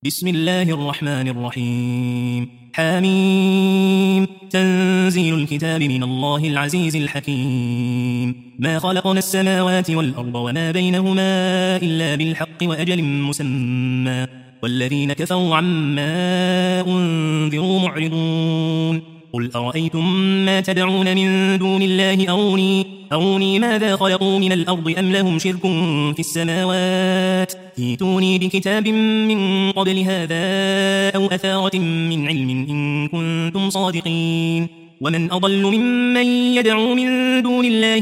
بسم الله الرحمن الرحيم حميم تنزيل الكتاب من الله العزيز الحكيم ما خلقنا السماوات والأرض وما بينهما إلا بالحق وأجل مسمى والذين كفروا عما أنذروا معرضون قل أرأيتم ما تدعون من دون الله أروني ماذا خلقوا من الأرض أم لهم شرك في السماوات ائتوني بكتاب من قبل هذا أو أثارة من علم إن كنتم صادقين ومن أضل ممن يدعو من دون الله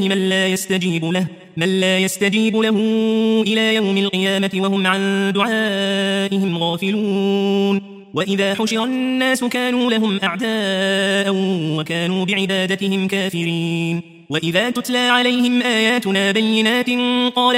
من لا يستجيب له إلى يوم القيامة وهم عن دعائهم غافلون وإذا حشر الناس كانوا لهم أعداء وكانوا بعبادتهم كافرين وإذا تتلى عليهم آياتنا بينات قال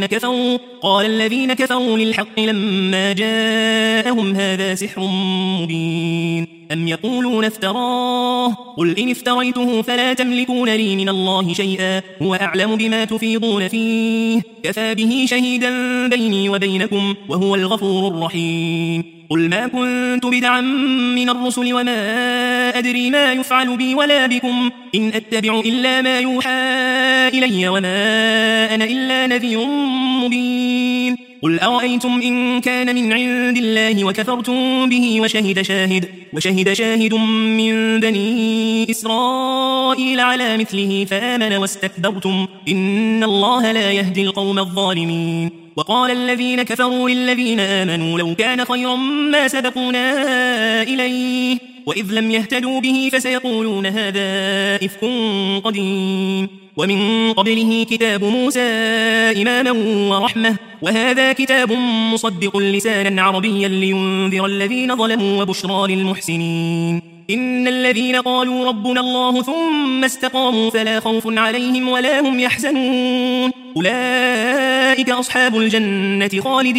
الذين كفروا للحق لما جاءهم هذا سحر مبين أم يقولون افتراه قل إن افتريته فلا تملكون لي من الله شيئا هو أعلم بما تفيضون فيه كفى به شهيدا بيني وبينكم وهو الغفور الرحيم قل ما كنت بدعا من الرسل وما أدري ما يفعل بي ولا بكم إن أتبع إلا ما يوحى إلي وما أنا إلا نذير مبين قل أرأيتم إن كان من عند الله وكفرتم به وشهد شاهد من بني إسرائيل على مثله فآمن واستكبرتم إن الله لا يهدي القوم الظالمين وقال الذين كفروا للذين آمنوا لو كان خيرا ما سبقونا إليه وإذ لم يهتدوا به فسيقولون هذا إفك قديم ومن قبله كتاب موسى إماما ورحمة وهذا كتاب مصدق لسانا عربيا لينذر الذين ظلموا وبشرى للمحسنين إن الذين قالوا ربنا الله ثم استقاموا فلا خوف عليهم ولا هم يحزنون أولئك أصحاب الجنة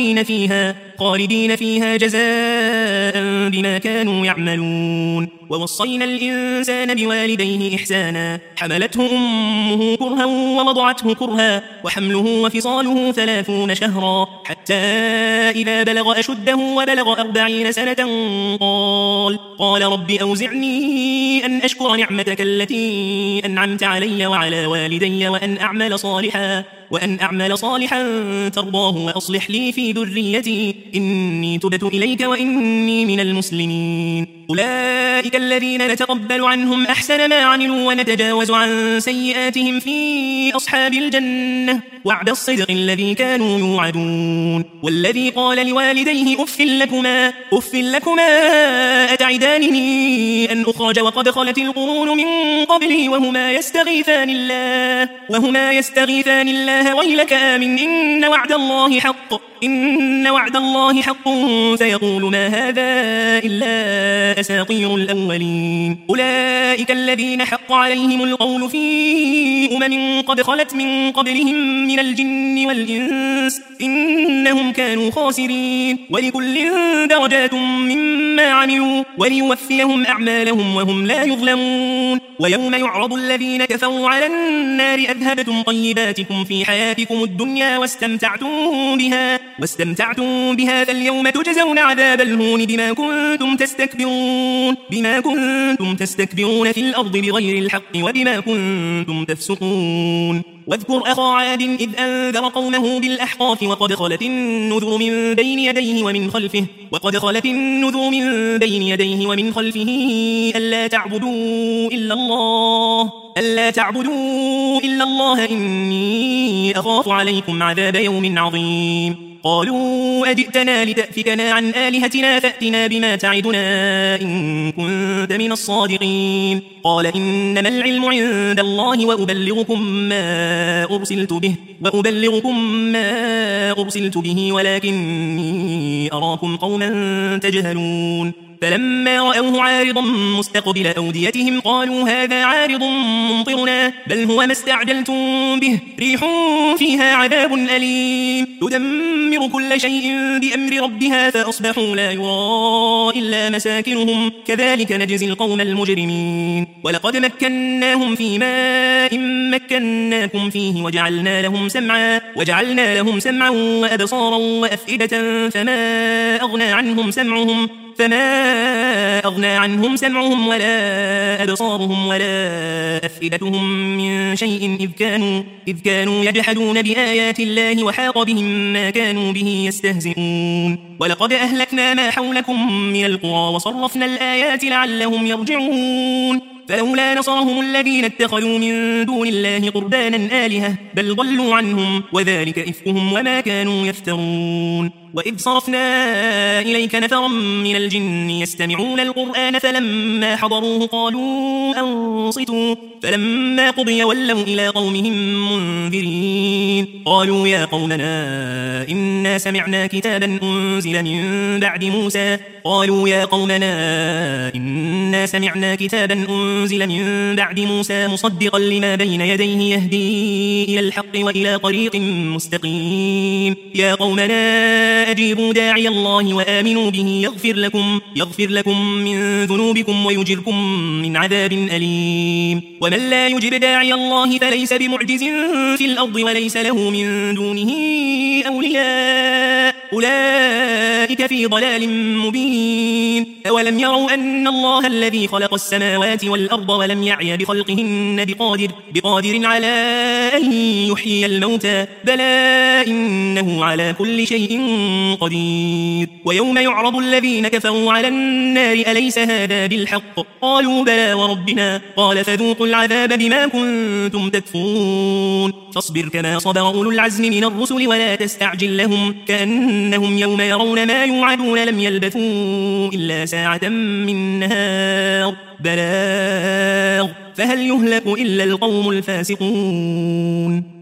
خالدين فيها جزاء بما كانوا يعملون ووصينا الإنسان بوالديه إحسانا حملته أمه كرها ووضعته كرها وحمله وفصاله 30 شهرا حتى إذا بلغ أشده وبلغ 40 سنة قال رب أوزعني أن أشكر نعمتك التي أنعمت علي وعلى والدي وأن أعمل صالحا ترضاه وأصلح لي في ذريتي إني تبت إليك وإني من المسلمين أولئك الذين نتقبل عنهم أحسن ما عملوا ونتجاوز عن سيئاتهم في أصحاب الجنة وعد الصدق الذي كانوا يوعدون والذي قال لوالديه أف لكما أتعدانني أن أخرج وقد خلت القرون من قبلي وهما يستغيثان الله ويلك آمن إن وعد الله حق فيقول ما هذا إلا أساطير الأولين أولئك الذين حق عليهم القول في قد خلت من قبلهم من الجن والإنس إنهم كانوا خاسرين ولكل درجات مما عملوا وليوفيهم أعمالهم وهم لا يظلمون ويوم يعرض الذين كفروا على النار أذهبتم طيباتكم في حياتكم الدنيا واستمتعتم بها فاليوم تجزون عذاب الهون بما كنتم تستكبرون في الأرض بغير الحق وبما كنتم تفسقون واذكر أخا عاد إذ أنذر قومه بالأحقاف وقد خلت النذر من بين يديه ومن خلفه ألا تعبدوا إلا الله إني أخاف عليكم عذاب يوم عظيم قالوا أجئتنا لتأفكنا عن آلهتنا فأتنا بما تعدنا إن كنت من الصادقين قال إنما العلم عند الله وأبلغكم ما أرسلت به ولكني أراكم قوما تجهلون فلما رأوه عارضا مستقبل أوديتهم قالوا هذا عارض ممطرنا بل هو ما استعجلتم به ريح فيها عذاب أليم تدمر كل شيء بأمر ربها فأصبحوا لا يرى إلا مساكنهم كذلك نجزي القوم المجرمين ولقد مكناهم في ماء مكناكم فيه وجعلنا لهم سمعا وأبصارا وأفئدة فما أغنى عنهم سمعهم ولا أبصارهم ولا أفئدتهم من شيء إذ كانوا يجحدون بآيات الله وحاق بهم ما كانوا به يستهزئون ولقد أهلكنا ما حولكم من القرى وصرفنا الآيات لعلهم يرجعون فلولا نصرهم الذين اتخذوا من دون الله قربانا آلهة بل ضلوا عنهم وذلك إفكهم وما كانوا يفترون وإذ صرفنا إليك نفرا من الجن يستمعون القرآن فلما حضروه قالوا أنصتوا فلما قضي ولوا إلى قومهم منذرين قالوا يا قومنا إنا سمعنا كتابا أنزل من بعد موسى مصدقا لما بين يديه يهدي إلى الحق وإلى طريق مستقيم يا قومنا أجيبوا داعي الله وآمنوا به يغفر لكم من ذنوبكم ويجركم من عذاب أليم ومن لا يجب داعي الله فليس بمعجز في الأرض وليس له من دونه أولياء أولئك في ضلال مبين أولم يروا أن الله الذي خلق السماوات والأرض ولم يعي بخلقهن بقادر على أن يحيي الموتى بلى إنه على كل شيء قدير ويوم يعرض الذين كفروا على النار أليس هذا بالحق قالوا بلى وربنا قال فذوقوا العذاب بما كنتم تكفرون فاصبر كما صبر أولو العزم من الرسل ولا تستعجل لهم كأنهم يوم يرون ما يوعدون لم يلبثوا إلا ساعة من نهار بلاغ فهل يهلك إلا القوم الفاسقون